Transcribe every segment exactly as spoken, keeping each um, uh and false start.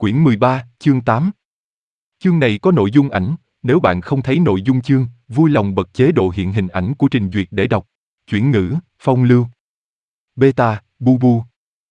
Quyển mười ba, chương tám. Chương này có nội dung ảnh, nếu bạn không thấy nội dung chương, vui lòng bật chế độ hiện hình ảnh của trình duyệt để đọc. Chuyển ngữ, phong lưu. Beta, bu bu.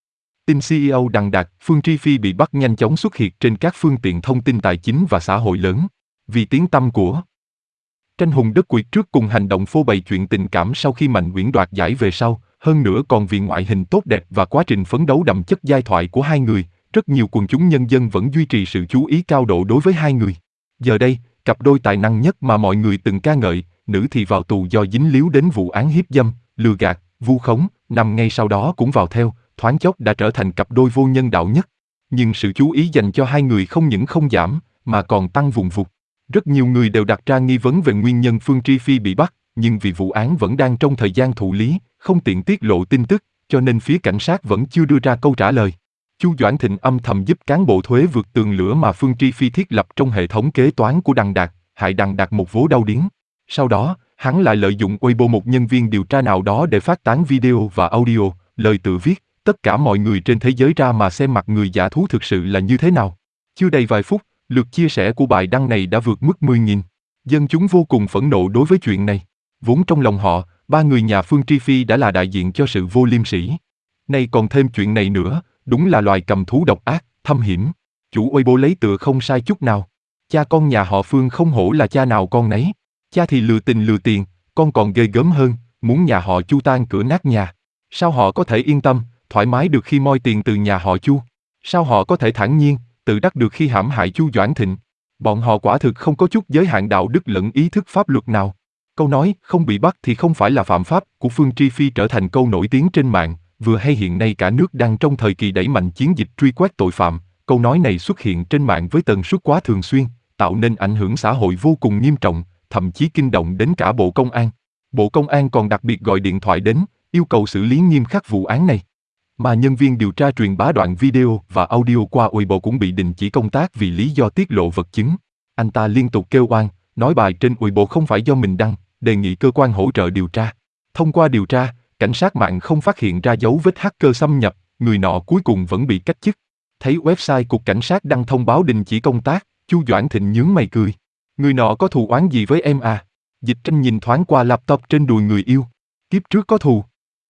Tin xê e ô đằng đạt, Phương Tri Phi bị bắt nhanh chóng xuất hiện trên các phương tiện thông tin tài chính và xã hội lớn. Vì tiếng tăm của tranh hùng đất Quyệt trước cùng hành động phô bày chuyện tình cảm sau khi Mạnh Uyển đoạt giải về sau, hơn nữa còn vì ngoại hình tốt đẹp và quá trình phấn đấu đậm chất giai thoại của hai người, rất nhiều quần chúng nhân dân vẫn duy trì sự chú ý cao độ đối với hai người. Giờ đây, cặp đôi tài năng nhất mà mọi người từng ca ngợi, nữ thì vào tù do dính líu đến vụ án hiếp dâm, lừa gạt, vu khống, năm ngay sau đó cũng vào theo, thoáng chốc đã trở thành cặp đôi vô nhân đạo nhất. Nhưng sự chú ý dành cho hai người không những không giảm, mà còn tăng vùn vụt. Rất nhiều người đều đặt ra nghi vấn về nguyên nhân Phương Tri Phi bị bắt, nhưng vì vụ án vẫn đang trong thời gian thụ lý, không tiện tiết lộ tin tức, cho nên phía cảnh sát vẫn chưa đưa ra câu trả lời. Chu Doãn Thịnh âm thầm giúp cán bộ thuế vượt tường lửa mà Phương Tri Phi thiết lập trong hệ thống kế toán của Đằng Đạt, hại Đằng Đạt một vố đau điếng. Sau đó, hắn lại lợi dụng Weibo một nhân viên điều tra nào đó để phát tán video và audio, lời tự viết, tất cả mọi người trên thế giới ra mà xem mặt người giả thú thực sự là như thế nào. Chưa đầy vài phút, lượt chia sẻ của bài đăng này đã vượt mức mười nghìn. Dân chúng vô cùng phẫn nộ đối với chuyện này. Vốn trong lòng họ, ba người nhà Phương Tri Phi đã là đại diện cho sự vô liêm sỉ. Nay còn thêm chuyện này nữa, đúng là loài cầm thú độc ác, thâm hiểm. Chủ Weibo lấy tựa không sai chút nào. Cha con nhà họ Phương không hổ là cha nào con nấy. Cha thì lừa tình lừa tiền, con còn ghê gớm hơn, muốn nhà họ Chu tan cửa nát nhà. Sao họ có thể yên tâm, thoải mái được khi moi tiền từ nhà họ Chu? Sao họ có thể thản nhiên, tự đắc được khi hãm hại Chu Doãn Thịnh? Bọn họ quả thực không có chút giới hạn đạo đức lẫn ý thức pháp luật nào. Câu nói không bị bắt thì không phải là phạm pháp của Phương Tri Phi trở thành câu nổi tiếng trên mạng, vừa hay hiện nay cả nước đang trong thời kỳ đẩy mạnh chiến dịch truy quét tội phạm. Câu nói này xuất hiện trên mạng với tần suất quá thường xuyên, tạo nên ảnh hưởng xã hội vô cùng nghiêm trọng, thậm chí kinh động đến cả Bộ Công an. Bộ Công an còn đặc biệt gọi điện thoại đến, yêu cầu xử lý nghiêm khắc vụ án này. Mà nhân viên điều tra truyền bá đoạn video và audio qua Weibo cũng bị đình chỉ công tác vì lý do tiết lộ vật chứng. Anh ta liên tục kêu oan, nói bài trên Weibo không phải do mình đăng, đề nghị cơ quan hỗ trợ điều tra. Thông qua điều tra, cảnh sát mạng không phát hiện ra dấu vết hacker xâm nhập, người nọ cuối cùng vẫn bị cách chức. Thấy website cục cảnh sát đăng thông báo đình chỉ công tác, Chu Doãn Thịnh nhướng mày cười. Người nọ có thù oán gì với em à? Dịch Tranh nhìn thoáng qua laptop trên đùi người yêu. Kiếp trước có thù.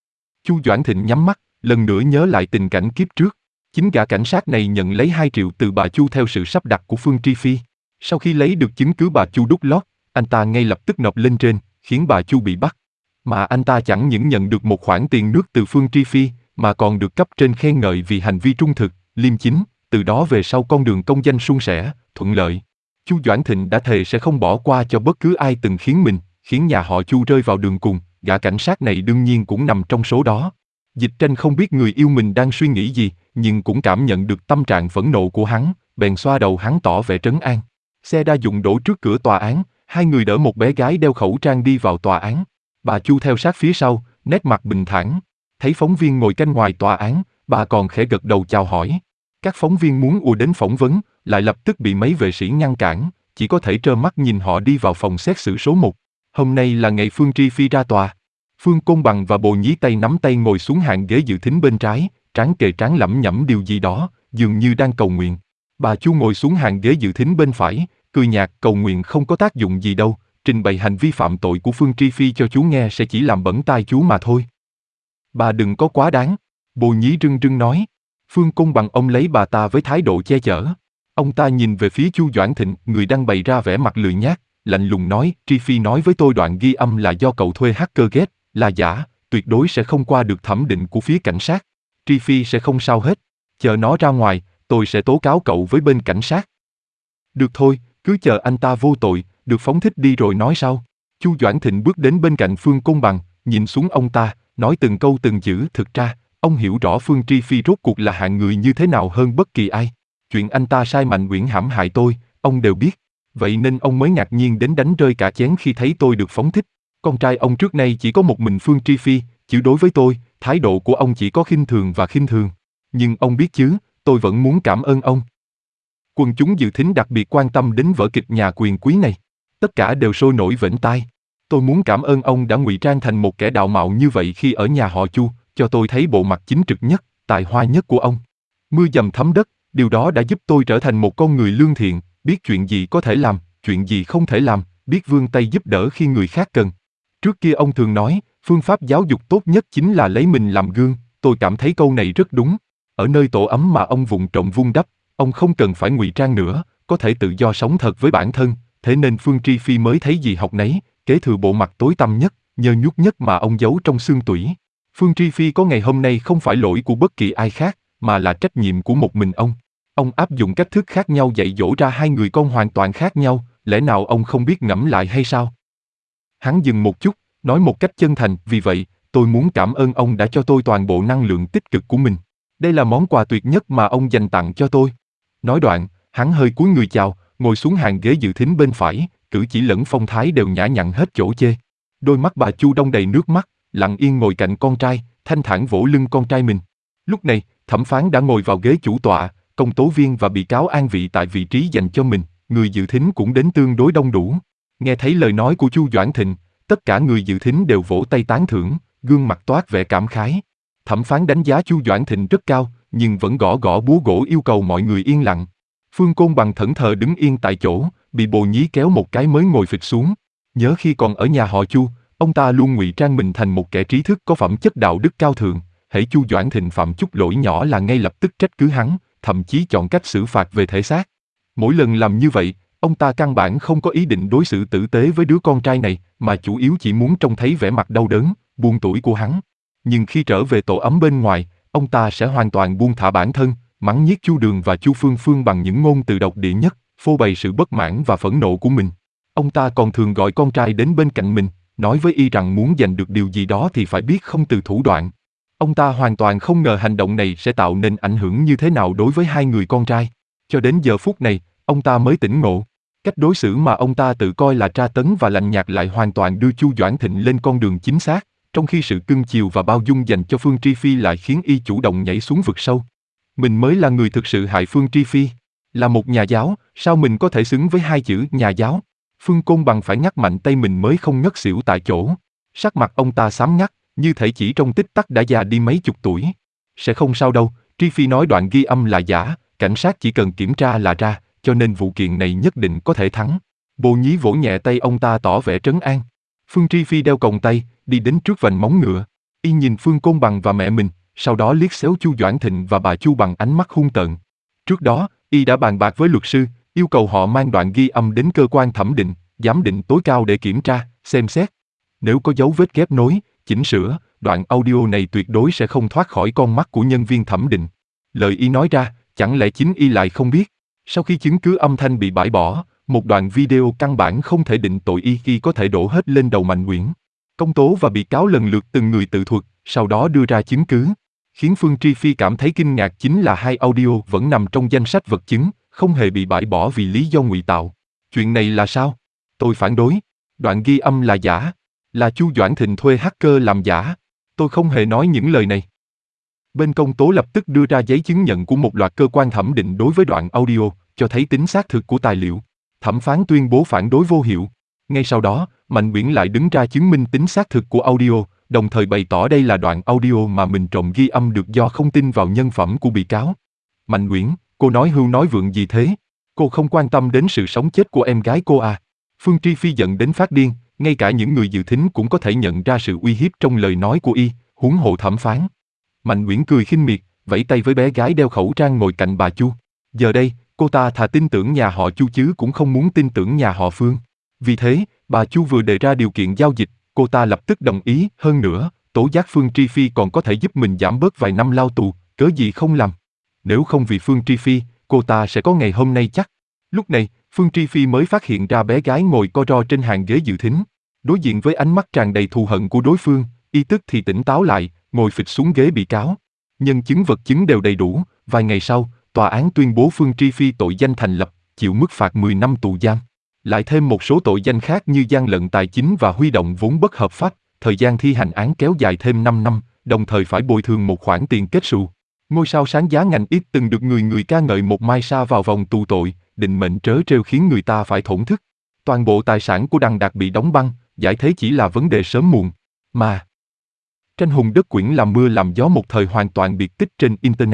Chu Doãn Thịnh nhắm mắt, lần nữa nhớ lại tình cảnh kiếp trước. Chính gã cảnh sát này nhận lấy hai triệu từ bà Chu theo sự sắp đặt của Phương Tri Phi. Sau khi lấy được chứng cứ bà Chu đút lót, anh ta ngay lập tức nộp lên trên, khiến bà Chu bị bắt. Mà anh ta chẳng những nhận được một khoản tiền nước từ Phương Tri Phi, mà còn được cấp trên khen ngợi vì hành vi trung thực, liêm chính, từ đó về sau con đường công danh suôn sẻ, thuận lợi. Chu Doãn Thịnh đã thề sẽ không bỏ qua cho bất cứ ai từng khiến mình, khiến nhà họ Chu rơi vào đường cùng, gã cảnh sát này đương nhiên cũng nằm trong số đó. Dịch Tranh không biết người yêu mình đang suy nghĩ gì, nhưng cũng cảm nhận được tâm trạng phẫn nộ của hắn, bèn xoa đầu hắn tỏ vẻ trấn an. Xe đa dụng đổ trước cửa tòa án, hai người đỡ một bé gái đeo khẩu trang đi vào tòa án. Bà Chu theo sát phía sau, nét mặt bình thản. Thấy phóng viên ngồi canh ngoài tòa án, bà còn khẽ gật đầu chào hỏi. Các phóng viên muốn ùa đến phỏng vấn, lại lập tức bị mấy vệ sĩ ngăn cản, chỉ có thể trơ mắt nhìn họ đi vào phòng xét xử số một. Hôm nay là ngày Phương Tri Phi ra tòa. Phương Côn Bằng và Bồ Nhí tay nắm tay ngồi xuống hàng ghế dự thính bên trái, trán kề trán lẩm nhẩm điều gì đó, dường như đang cầu nguyện. Bà Chu ngồi xuống hàng ghế dự thính bên phải, cười nhạt, cầu nguyện không có tác dụng gì đâu, trình bày hành vi phạm tội của Phương Tri Phi cho chú nghe sẽ chỉ làm bẩn tai chú mà thôi. Bà đừng có quá đáng, Bồ Nhí rưng rưng nói. Phương Côn Bằng ông lấy bà ta với thái độ che chở. Ông ta nhìn về phía Chu Doãn Thịnh, người đang bày ra vẻ mặt lười nhác, lạnh lùng nói, Tri Phi nói với tôi đoạn ghi âm là do cậu thuê hacker ghét, là giả, tuyệt đối sẽ không qua được thẩm định của phía cảnh sát. Tri Phi sẽ không sao hết, chờ nó ra ngoài, tôi sẽ tố cáo cậu với bên cảnh sát. Được thôi, cứ chờ anh ta vô tội, được phóng thích đi rồi nói sau. Chu Doãn Thịnh bước đến bên cạnh Phương Côn Bằng, nhìn xuống ông ta, nói từng câu từng chữ. Thực ra, ông hiểu rõ Phương Tri Phi rốt cuộc là hạng người như thế nào hơn bất kỳ ai. Chuyện anh ta sai Mạnh Uyển hãm hại tôi, ông đều biết. Vậy nên ông mới ngạc nhiên đến đánh rơi cả chén khi thấy tôi được phóng thích. Con trai ông trước nay chỉ có một mình Phương Tri Phi, chứ đối với tôi, thái độ của ông chỉ có khinh thường và khinh thường. Nhưng ông biết chứ, tôi vẫn muốn cảm ơn ông. Quần chúng dự thính đặc biệt quan tâm đến vở kịch nhà quyền quý này. Tất cả đều sôi nổi vểnh tai. Tôi muốn cảm ơn ông đã ngụy trang thành một kẻ đạo mạo như vậy khi ở nhà họ Chu, cho tôi thấy bộ mặt chính trực nhất, tài hoa nhất của ông. Mưa dầm thấm đất, Điều đó đã giúp tôi trở thành một con người lương thiện, biết chuyện gì có thể làm, chuyện gì không thể làm, biết vươn tay giúp đỡ khi người khác cần. Trước kia ông thường nói, phương pháp giáo dục tốt nhất chính là lấy mình làm gương, tôi cảm thấy câu này rất đúng. Ở nơi tổ ấm mà ông vụng trộm vun đắp, ông không cần phải ngụy trang nữa, có thể tự do sống thật với bản thân, thế nên Phương Tri Phi mới thấy gì học nấy, kế thừa bộ mặt tối tăm nhất, nhơ nhuốc nhất mà ông giấu trong xương tủy. Phương Tri Phi có ngày hôm nay không phải lỗi của bất kỳ ai khác, mà là trách nhiệm của một mình ông. Ông áp dụng cách thức khác nhau dạy dỗ ra hai người con hoàn toàn khác nhau, lẽ nào ông không biết ngẫm lại hay sao? Hắn dừng một chút, nói một cách chân thành, vì vậy, tôi muốn cảm ơn ông đã cho tôi toàn bộ năng lượng tích cực của mình. Đây là món quà tuyệt nhất mà ông dành tặng cho tôi. Nói đoạn, hắn hơi cúi người chào, ngồi xuống hàng ghế dự thính bên phải, cử chỉ lẫn phong thái đều nhã nhặn hết chỗ chê. Đôi mắt bà Chu đong đầy nước mắt, lặng yên ngồi cạnh con trai, thanh thản vỗ lưng con trai mình. Lúc này, thẩm phán đã ngồi vào ghế chủ tọa, công tố viên và bị cáo an vị tại vị trí dành cho mình, người dự thính cũng đến tương đối đông đủ. Nghe thấy lời nói của Chu Doãn Thịnh, tất cả người dự thính đều vỗ tay tán thưởng, gương mặt toát vẻ cảm khái. Thẩm phán đánh giá Chu Doãn Thịnh rất cao, nhưng vẫn gõ gõ búa gỗ yêu cầu mọi người yên lặng. Phương Côn Bằng thẫn thờ đứng yên tại chỗ, bị bồ nhí kéo một cái mới ngồi phịch xuống. Nhớ khi còn ở nhà họ Chu, ông ta luôn ngụy trang mình thành một kẻ trí thức có phẩm chất đạo đức cao thượng. Hễ Chu Doãn Thịnh phạm chút lỗi nhỏ là ngay lập tức trách cứ hắn, thậm chí chọn cách xử phạt về thể xác. Mỗi lần làm như vậy, ông ta căn bản không có ý định đối xử tử tế với đứa con trai này, mà chủ yếu chỉ muốn trông thấy vẻ mặt đau đớn, buông tủi của hắn. Nhưng khi trở về tổ ấm bên ngoài, ông ta sẽ hoàn toàn buông thả bản thân, mắng nhiếc Chu Đường và Chu Phương Phương bằng những ngôn từ độc địa nhất, phô bày sự bất mãn và phẫn nộ của mình. Ông ta còn thường gọi con trai đến bên cạnh mình, nói với y rằng muốn giành được điều gì đó thì phải biết không từ thủ đoạn. Ông ta hoàn toàn không ngờ hành động này sẽ tạo nên ảnh hưởng như thế nào đối với hai người con trai. Cho đến giờ phút này, ông ta mới tỉnh ngộ. Cách đối xử mà ông ta tự coi là tra tấn và lạnh nhạt lại hoàn toàn đưa Chu Doãn Thịnh lên con đường chính xác, trong khi sự cưng chiều và bao dung dành cho Phương Tri Phi lại khiến y chủ động nhảy xuống vực sâu. Mình mới là người thực sự hại Phương Tri Phi. Là một nhà giáo, sao mình có thể xứng với hai chữ nhà giáo? Phương Côn Bằng phải ngắt mạnh tay mình mới không ngất xỉu tại chỗ. Sắc mặt ông ta xám ngắt, như thể chỉ trong tích tắc đã già đi mấy chục tuổi. Sẽ không sao đâu, Tri Phi nói đoạn ghi âm là giả, cảnh sát chỉ cần kiểm tra là ra, cho nên vụ kiện này nhất định có thể thắng. Bồ nhí vỗ nhẹ tay ông ta tỏ vẻ trấn an. Phương Tri Phi đeo còng tay, đi đến trước vành móng ngựa. Y nhìn Phương Côn Bằng và mẹ mình, sau đó liếc xéo Chu Doãn Thịnh và bà Chu bằng ánh mắt hung tợn. Trước đó, y đã bàn bạc với luật sư, yêu cầu họ mang đoạn ghi âm đến cơ quan thẩm định, giám định tối cao để kiểm tra, xem xét. Nếu có dấu vết ghép nối, chỉnh sửa, đoạn audio này tuyệt đối sẽ không thoát khỏi con mắt của nhân viên thẩm định. Lời y nói ra, chẳng lẽ chính y lại không biết? Sau khi chứng cứ âm thanh bị bãi bỏ, một đoạn video căn bản không thể định tội y y có thể đổ hết lên đầu Mạnh Uyển. Công tố và bị cáo lần lượt từng người tự thuật, sau đó đưa ra chứng cứ. Khiến Phương Tri Phi cảm thấy kinh ngạc chính là hai audio vẫn nằm trong danh sách vật chứng, không hề bị bãi bỏ vì lý do ngụy tạo. Chuyện này là sao? Tôi phản đối. Đoạn ghi âm là giả. Là Chu Doãn Thịnh thuê hacker làm giả. Tôi không hề nói những lời này. Bên công tố lập tức đưa ra giấy chứng nhận của một loạt cơ quan thẩm định đối với đoạn audio, cho thấy tính xác thực của tài liệu. Thẩm phán tuyên bố phản đối vô hiệu. Ngay sau đó, Mạnh Uyển lại đứng ra chứng minh tính xác thực của audio, đồng thời bày tỏ đây là đoạn audio mà mình trộm ghi âm được do không tin vào nhân phẩm của bị cáo. Mạnh Uyển, cô nói hưu nói vượng gì thế? Cô không quan tâm đến sự sống chết của em gái cô à? Phương Tri Phi giận đến phát điên, ngay cả những người dự thính cũng có thể nhận ra sự uy hiếp trong lời nói của y, huống hộ thẩm phán. Mạnh Uyển cười khinh miệt, vẫy tay với bé gái đeo khẩu trang ngồi cạnh bà Chu. Giờ đây, cô ta thà tin tưởng nhà họ Chu chứ cũng không muốn tin tưởng nhà họ Phương. Vì thế, bà Chu vừa đề ra điều kiện giao dịch, cô ta lập tức đồng ý. Hơn nữa, tố giác Phương Tri Phi còn có thể giúp mình giảm bớt vài năm lao tù, cớ gì không làm. Nếu không vì Phương Tri Phi, cô ta sẽ có ngày hôm nay chắc. Lúc này, Phương Tri Phi mới phát hiện ra bé gái ngồi co ro trên hàng ghế dự thính. Đối diện với ánh mắt tràn đầy thù hận của đối phương, y tức thì tỉnh táo lại, ngồi phịch xuống ghế bị cáo. Nhân chứng vật chứng đều đầy đủ, vài ngày sau, tòa án tuyên bố Phương Tri Phi tội danh thành lập, chịu mức phạt mười năm tù giam. Lại thêm một số tội danh khác như gian lận tài chính và huy động vốn bất hợp pháp, thời gian thi hành án kéo dài thêm năm năm, đồng thời phải bồi thường một khoản tiền kết xù. Ngôi sao sáng giá ngành ít từng được người người ca ngợi một mai sa vào vòng tù tội, định mệnh trớ trêu khiến người ta phải thổn thức. Toàn bộ tài sản của Đằng Đạt bị đóng băng, giải thế chỉ là vấn đề sớm muộn. Mà tranh hùng đất quyển làm mưa làm gió một thời hoàn toàn biệt tích trên Internet.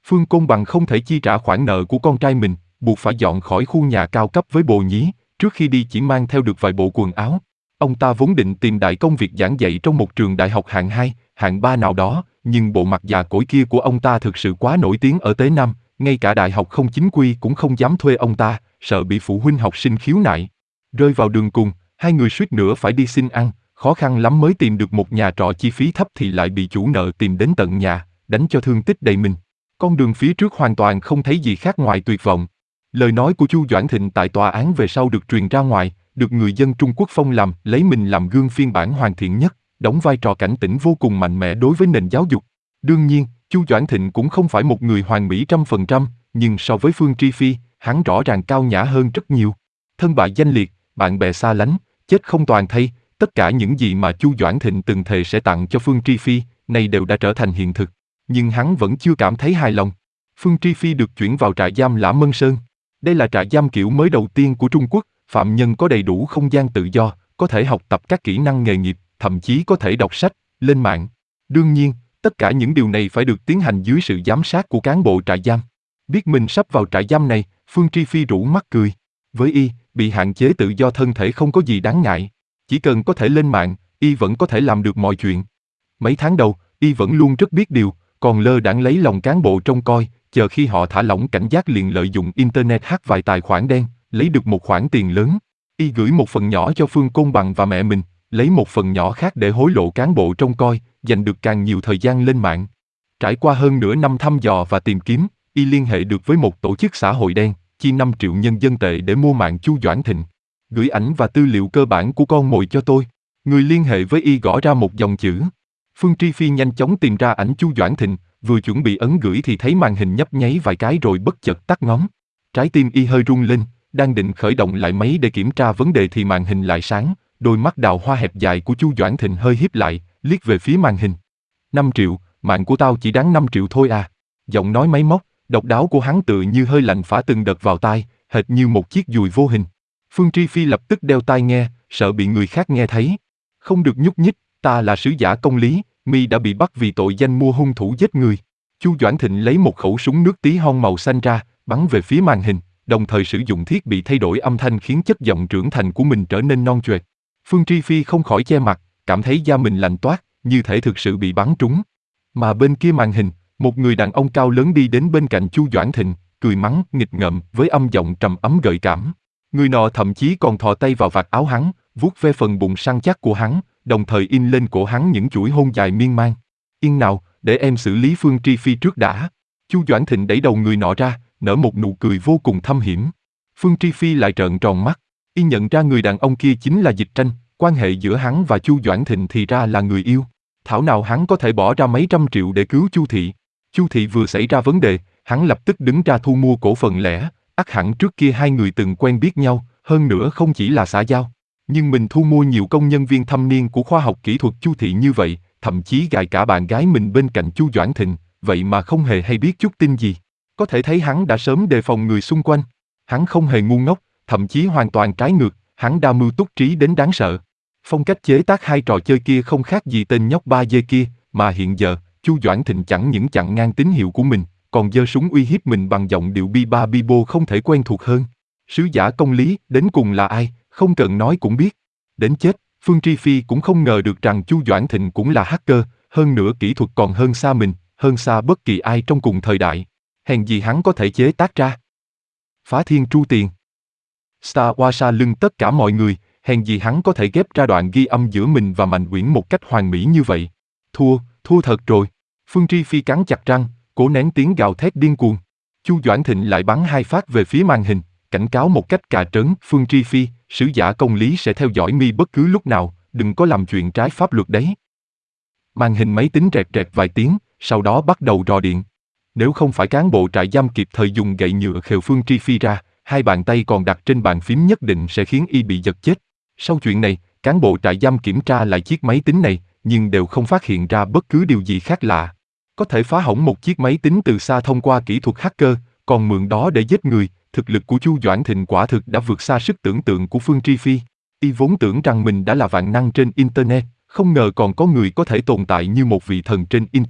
Phương Côn Bằng không thể chi trả khoản nợ của con trai mình, buộc phải dọn khỏi khu nhà cao cấp với bồ nhí, trước khi đi chỉ mang theo được vài bộ quần áo. Ông ta vốn định tìm đại công việc giảng dạy trong một trường đại học hạng hai, hạng ba nào đó, nhưng bộ mặt già cỗi kia của ông ta thực sự quá nổi tiếng ở Tế Nam, ngay cả đại học không chính quy cũng không dám thuê ông ta, sợ bị phụ huynh học sinh khiếu nại. Rơi vào đường cùng, hai người suýt nữa phải đi xin ăn, khó khăn lắm mới tìm được một nhà trọ chi phí thấp thì lại bị chủ nợ tìm đến tận nhà, đánh cho thương tích đầy mình. Con đường phía trước hoàn toàn không thấy gì khác ngoài tuyệt vọng. Lời nói của Chu Doãn Thịnh tại tòa án về sau được truyền ra ngoài, được người dân Trung Quốc phong làm, lấy mình làm gương phiên bản hoàn thiện nhất, đóng vai trò cảnh tỉnh vô cùng mạnh mẽ đối với nền giáo dục. Đương nhiên, Chu Doãn Thịnh cũng không phải một người hoàn mỹ trăm phần trăm, nhưng so với Phương Tri Phi, hắn rõ ràng cao nhã hơn rất nhiều. Thân bại danh liệt, bạn bè xa lánh, chết không toàn thây, tất cả những gì mà Chu Doãn Thịnh từng thề sẽ tặng cho Phương Tri Phi, nay đều đã trở thành hiện thực. Nhưng hắn vẫn chưa cảm thấy hài lòng. Phương Tri Phi được chuyển vào trại giam Lã Mân Sơn. Đây là trại giam kiểu mới đầu tiên của Trung Quốc, phạm nhân có đầy đủ không gian tự do, có thể học tập các kỹ năng nghề nghiệp, thậm chí có thể đọc sách, lên mạng. Đương nhiên, tất cả những điều này phải được tiến hành dưới sự giám sát của cán bộ trại giam. Biết mình sắp vào trại giam này, Phương Tri Phi rũ mắt cười. Với y, bị hạn chế tự do thân thể không có gì đáng ngại. Chỉ cần có thể lên mạng, y vẫn có thể làm được mọi chuyện. Mấy tháng đầu, y vẫn luôn rất biết điều, còn lơ đãng lấy lòng cán bộ trông coi, chờ khi họ thả lỏng cảnh giác liền lợi dụng internet hack vài tài khoản đen, lấy được một khoản tiền lớn. Y gửi một phần nhỏ cho Phương Côn Bằng và mẹ mình, lấy một phần nhỏ khác để hối lộ cán bộ trông coi, dành được càng nhiều thời gian lên mạng. Trải qua hơn nửa năm thăm dò và tìm kiếm, y liên hệ được với một tổ chức xã hội đen, chi năm triệu nhân dân tệ để mua mạng Chu Doãn Thịnh. Gửi ảnh và tư liệu cơ bản của con mồi cho tôi. Người liên hệ với y gõ ra một dòng chữ. Phương Tri Phi nhanh chóng tìm ra ảnh Chu Doãn Thịnh, vừa chuẩn bị ấn gửi thì thấy màn hình nhấp nháy vài cái rồi bất chợt tắt ngóm. Trái tim y hơi rung lên, đang định khởi động lại máy để kiểm tra vấn đề thì màn hình lại sáng, đôi mắt đào hoa hẹp dài của Chu Doãn Thịnh hơi híp lại, liếc về phía màn hình. năm triệu, mạng của tao chỉ đáng năm triệu thôi à. Giọng nói máy móc, độc đáo của hắn tựa như hơi lạnh phả từng đợt vào tai, hệt như một chiếc dùi vô hình. Phương Tri Phi lập tức đeo tai nghe, sợ bị người khác nghe thấy. Không được nhúc nhích, ta là sứ giả công lý, mi đã bị bắt vì tội danh mua hung thủ giết người. Chu Doãn Thịnh lấy một khẩu súng nước tí hon màu xanh ra, bắn về phía màn hình, đồng thời sử dụng thiết bị thay đổi âm thanh khiến chất giọng trưởng thành của mình trở nên non choẹt. Phương Tri Phi không khỏi che mặt, cảm thấy da mình lạnh toát, như thể thực sự bị bắn trúng. Mà bên kia màn hình, một người đàn ông cao lớn đi đến bên cạnh Chu Doãn Thịnh, cười mắng, nghịch ngợm, với âm giọng trầm ấm gợi cảm. Người nọ thậm chí còn thò tay vào vạt áo hắn, vuốt ve phần bụng săn chắc của hắn, đồng thời in lên cổ hắn những chuỗi hôn dài miên man. Yên nào, để em xử lý Phương Tri Phi trước đã. Chu Doãn Thịnh đẩy đầu người nọ ra, nở một nụ cười vô cùng thâm hiểm. Phương Tri Phi lại trợn tròn mắt, y nhận ra người đàn ông kia chính là Dịch Tranh, quan hệ giữa hắn và Chu Doãn Thịnh thì ra là người yêu. Thảo nào hắn có thể bỏ ra mấy trăm triệu để cứu Chu Thị. Chu Thị vừa xảy ra vấn đề, hắn lập tức đứng ra thu mua cổ phần lẻ, ắt hẳn trước kia hai người từng quen biết nhau, hơn nữa không chỉ là xã giao. Nhưng mình thu mua nhiều công nhân viên thâm niên của khoa học kỹ thuật Chu Thị như vậy, thậm chí gài cả bạn gái mình bên cạnh Chu Doãn Thịnh, vậy mà không hề hay biết chút tin gì. Có thể thấy hắn đã sớm đề phòng người xung quanh. Hắn không hề ngu ngốc, thậm chí hoàn toàn trái ngược, hắn đa mưu túc trí đến đáng sợ. Phong cách chế tác hai trò chơi kia không khác gì tên nhóc ba dê kia, mà hiện giờ, Chu Doãn Thịnh chẳng những chặn ngang tín hiệu của mình, còn giơ súng uy hiếp mình bằng giọng điệu bi ba bi bô không thể quen thuộc hơn. Sứ giả công lý, đến cùng là ai, không cần nói cũng biết. Đến chết, Phương Tri Phi cũng không ngờ được rằng Chu Doãn Thịnh cũng là hacker, hơn nữa kỹ thuật còn hơn xa mình, hơn xa bất kỳ ai trong cùng thời đại. Hèn gì hắn có thể chế tác ra. Phá thiên tru tiền. Star Wars sa lưng tất cả mọi người, hèn gì hắn có thể ghép ra đoạn ghi âm giữa mình và Mạnh Uyển một cách hoàn mỹ như vậy. Thua, thua thật rồi. Phương Tri Phi cắn chặt răng, cố nén tiếng gào thét điên cuồng. Chu Doãn Thịnh lại bắn hai phát về phía màn hình, cảnh cáo một cách cà trớn, Phương Tri Phi, sứ giả công lý sẽ theo dõi mi bất cứ lúc nào, đừng có làm chuyện trái pháp luật đấy. Màn hình máy tính rẹt rẹt vài tiếng, sau đó bắt đầu rò điện. Nếu không phải cán bộ trại giam kịp thời dùng gậy nhựa khều Phương Tri Phi ra, hai bàn tay còn đặt trên bàn phím nhất định sẽ khiến y bị giật chết. Sau chuyện này, cán bộ trại giam kiểm tra lại chiếc máy tính này, nhưng đều không phát hiện ra bất cứ điều gì khác lạ. Có thể phá hỏng một chiếc máy tính từ xa thông qua kỹ thuật hacker, còn mượn đó để giết người, thực lực của Chu Doãn Thịnh quả thực đã vượt xa sức tưởng tượng của Phương Tri Phi. Y vốn tưởng rằng mình đã là vạn năng trên Internet, không ngờ còn có người có thể tồn tại như một vị thần trên Internet,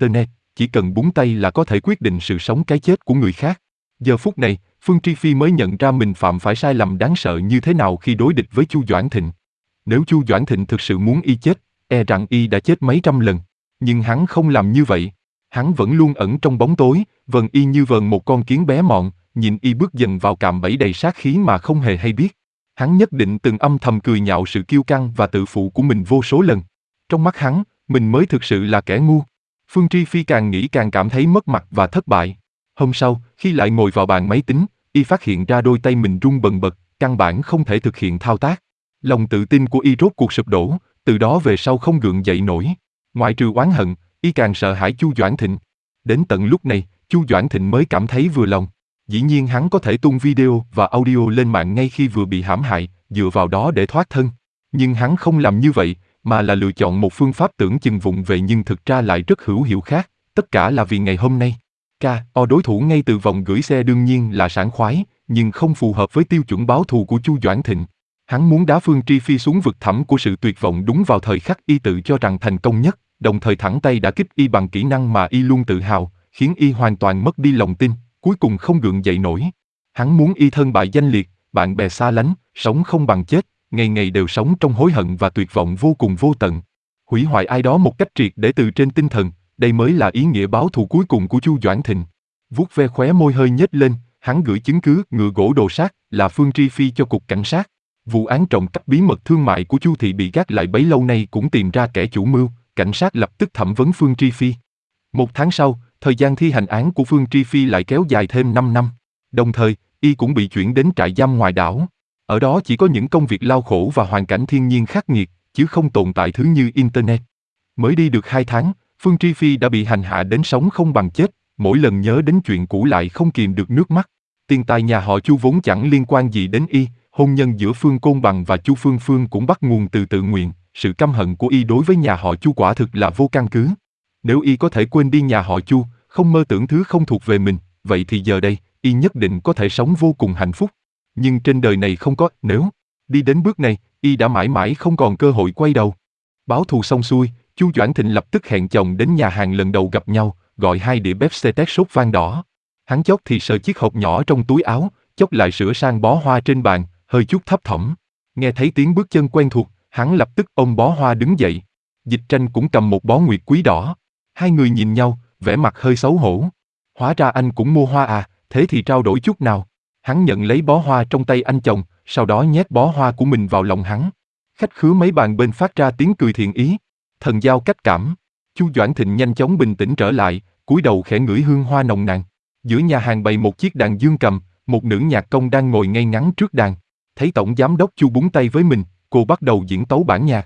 chỉ cần búng tay là có thể quyết định sự sống cái chết của người khác. Giờ phút này, Phương Tri Phi mới nhận ra mình phạm phải sai lầm đáng sợ như thế nào khi đối địch với Chu Doãn Thịnh. Nếu Chu Doãn Thịnh thực sự muốn y chết, e rằng y đã chết mấy trăm lần. Nhưng hắn không làm như vậy. Hắn vẫn luôn ẩn trong bóng tối, vần y như vờn một con kiến bé mọn, nhìn y bước dần vào cạm bẫy đầy sát khí mà không hề hay biết. Hắn nhất định từng âm thầm cười nhạo sự kiêu căng và tự phụ của mình vô số lần. Trong mắt hắn, mình mới thực sự là kẻ ngu. Phương Tri Phi càng nghĩ càng cảm thấy mất mặt và thất bại. Hôm sau, khi lại ngồi vào bàn máy tính, y phát hiện ra đôi tay mình run bần bật, căn bản không thể thực hiện thao tác. Lòng tự tin của y rốt cuộc sụp đổ, từ đó về sau không gượng dậy nổi. Ngoại trừ oán hận, y càng sợ hãi Chu Doãn Thịnh. Đến tận lúc này, Chu Doãn Thịnh mới cảm thấy vừa lòng. Dĩ nhiên hắn có thể tung video và audio lên mạng ngay khi vừa bị hãm hại, dựa vào đó để thoát thân. Nhưng hắn không làm như vậy, mà là lựa chọn một phương pháp tưởng chừng vụng về nhưng thực ra lại rất hữu hiệu khác, tất cả là vì ngày hôm nay. K O đối thủ ngay từ vòng gửi xe đương nhiên là sảng khoái, nhưng không phù hợp với tiêu chuẩn báo thù của Chu Doãn Thịnh. Hắn muốn đá Phương Tri Phi xuống vực thẳm của sự tuyệt vọng đúng vào thời khắc y tự cho rằng thành công nhất, đồng thời thẳng tay đả kích y bằng kỹ năng mà y luôn tự hào, khiến y hoàn toàn mất đi lòng tin, cuối cùng không gượng dậy nổi. Hắn muốn y thân bại danh liệt, bạn bè xa lánh, sống không bằng chết, ngày ngày đều sống trong hối hận và tuyệt vọng vô cùng vô tận. Hủy hoại ai đó một cách triệt để từ trên tinh thần, đây mới là ý nghĩa báo thù cuối cùng của Chu Doãn Thịnh. Vuốt ve khóe môi hơi nhếch lên, hắn gửi chứng cứ ngựa gỗ đồ sát là Phương Tri Phi cho cục cảnh sát. Vụ án trộm cắp bí mật thương mại của Chu thị bị gác lại bấy lâu nay cũng tìm ra kẻ chủ mưu, cảnh sát lập tức thẩm vấn Phương Tri Phi. Một tháng sau, thời gian thi hành án của Phương Tri Phi lại kéo dài thêm năm năm. Đồng thời, y cũng bị chuyển đến trại giam ngoài đảo. Ở đó chỉ có những công việc lao khổ và hoàn cảnh thiên nhiên khắc nghiệt, chứ không tồn tại thứ như Internet. Mới đi được hai tháng, Phương Tri Phi đã bị hành hạ đến sống không bằng chết, mỗi lần nhớ đến chuyện cũ lại không kìm được nước mắt. Tiền tài nhà họ Chu vốn chẳng liên quan gì đến y, hôn nhân giữa Phương Côn Bằng và Chu Phương Phương cũng bắt nguồn từ tự nguyện, sự căm hận của y đối với nhà họ Chu quả thực là vô căn cứ. Nếu y có thể quên đi nhà họ Chu, không mơ tưởng thứ không thuộc về mình, vậy thì giờ đây, y nhất định có thể sống vô cùng hạnh phúc. Nhưng trên đời này không có nếu. Đi đến bước này, y đã mãi mãi không còn cơ hội quay đầu. Báo thù xong xuôi, Chu Doãn Thịnh lập tức hẹn chồng đến nhà hàng lần đầu gặp nhau, gọi hai đĩa Pepsi tét sốt vang đỏ. Hắn chốc thì sờ chiếc hộp nhỏ trong túi áo, chốc lại sửa sang bó hoa trên bàn, hơi chút thấp thỏm. Nghe thấy tiếng bước chân quen thuộc, hắn lập tức ôm bó hoa đứng dậy. Dịch Tranh cũng cầm một bó nguyệt quý đỏ. Hai người nhìn nhau, vẻ mặt hơi xấu hổ. Hóa ra anh cũng mua hoa à, thế thì trao đổi chút nào. Hắn nhận lấy bó hoa trong tay anh chồng, sau đó nhét bó hoa của mình vào lòng hắn. Khách khứa mấy bàn bên phát ra tiếng cười thiện ý. Thần giao cách cảm. Chu Doãn Thịnh nhanh chóng bình tĩnh trở lại, cúi đầu khẽ ngửi hương hoa nồng nàn. Giữa nhà hàng bày một chiếc đàn dương cầm, một nữ nhạc công đang ngồi ngay ngắn trước đàn. Thấy tổng giám đốc Chu búng tay với mình, cô bắt đầu diễn tấu bản nhạc.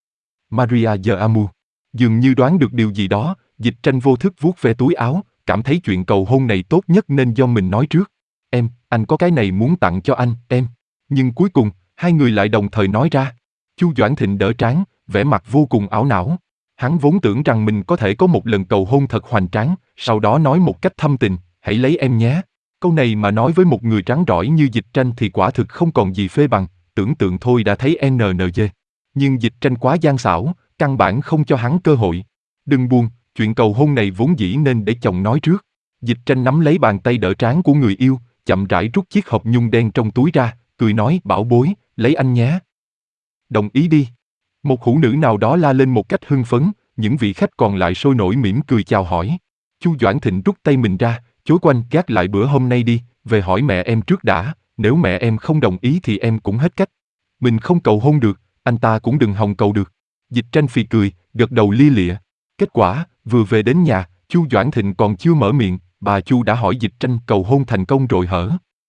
Maria de Amour. Dường như đoán được điều gì đó, Dịch Tranh vô thức vuốt ve túi áo, cảm thấy chuyện cầu hôn này tốt nhất nên do mình nói trước. Em, anh có cái này muốn tặng cho anh, em. Nhưng cuối cùng, hai người lại đồng thời nói ra. Chu Doãn Thịnh đỡ trán, vẻ mặt vô cùng ảo não. Hắn vốn tưởng rằng mình có thể có một lần cầu hôn thật hoành tráng, sau đó nói một cách thâm tình, hãy lấy em nhé. Câu này mà nói với một người trắng rỏi như Dịch Tranh thì quả thực không còn gì phê bằng, tưởng tượng thôi đã thấy en en giê. Nhưng Dịch Tranh quá gian xảo, căn bản không cho hắn cơ hội. Đừng buồn, chuyện cầu hôn này vốn dĩ nên để chồng nói trước. Dịch Tranh nắm lấy bàn tay đỡ trán của người yêu, chậm rãi rút chiếc hộp nhung đen trong túi ra, cười nói bảo bối, lấy anh nhé. Đồng ý đi. Một hữu nữ nào đó la lên một cách hưng phấn, những vị khách còn lại sôi nổi mỉm cười chào hỏi. Chu Doãn Thịnh rút tay mình ra, chối quanh gác lại bữa hôm nay đi, về hỏi mẹ em trước đã, nếu mẹ em không đồng ý thì em cũng hết cách. Mình không cầu hôn được, anh ta cũng đừng hòng cầu được. Dịch Tranh phì cười, gật đầu lia lịa. Kết quả, vừa về đến nhà, Chu Doãn Thịnh còn chưa mở miệng, bà Chu đã hỏi Dịch Tranh cầu hôn thành công rồi hở?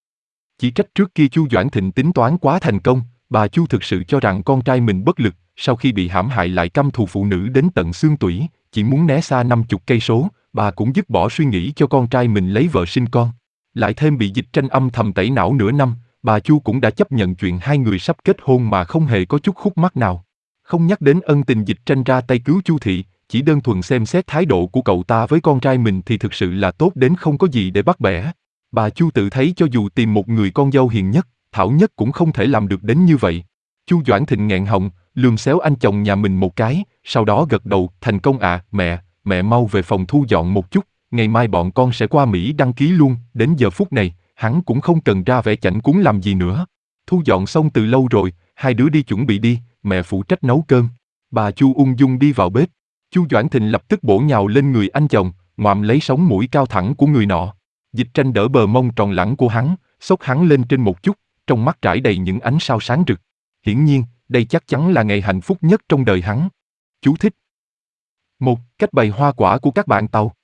Chỉ trách trước kia Chu Doãn Thịnh tính toán quá thành công, bà Chu thực sự cho rằng con trai mình bất lực, sau khi bị hãm hại lại căm thù phụ nữ đến tận xương tủy, chỉ muốn né xa năm chục cây số, bà cũng dứt bỏ suy nghĩ cho con trai mình lấy vợ sinh con. Lại thêm bị Dịch Tranh âm thầm tẩy não nửa năm, bà Chu cũng đã chấp nhận chuyện hai người sắp kết hôn mà không hề có chút khúc mắc nào. Không nhắc đến ân tình Dịch Tranh ra tay cứu Chu thị, chỉ đơn thuần xem xét thái độ của cậu ta với con trai mình thì thực sự là tốt đến không có gì để bắt bẻ. Bà Chu tự thấy cho dù tìm một người con dâu hiền nhất, thảo nhất cũng không thể làm được đến như vậy. Chu Doãn Thịnh nghẹn họng, lườm xéo anh chồng nhà mình một cái, sau đó gật đầu, thành công ạ, à, mẹ, mẹ mau về phòng thu dọn một chút, ngày mai bọn con sẽ qua Mỹ đăng ký luôn. Đến giờ phút này, hắn cũng không cần ra vẻ chảnh cuốn làm gì nữa. Thu dọn xong từ lâu rồi, hai đứa đi chuẩn bị đi, mẹ phụ trách nấu cơm. Bà Chu ung dung đi vào bếp. Chu Doãn Thịnh lập tức bổ nhào lên người anh chồng, ngoạm lấy sống mũi cao thẳng của người nọ. Dịch Tranh đỡ bờ mông tròn lẳng của hắn, xốc hắn lên trên một chút, trong mắt trải đầy những ánh sao sáng rực. Hiển nhiên, đây chắc chắn là ngày hạnh phúc nhất trong đời hắn. Chú thích. Một, cách bày hoa quả của các bạn Tàu.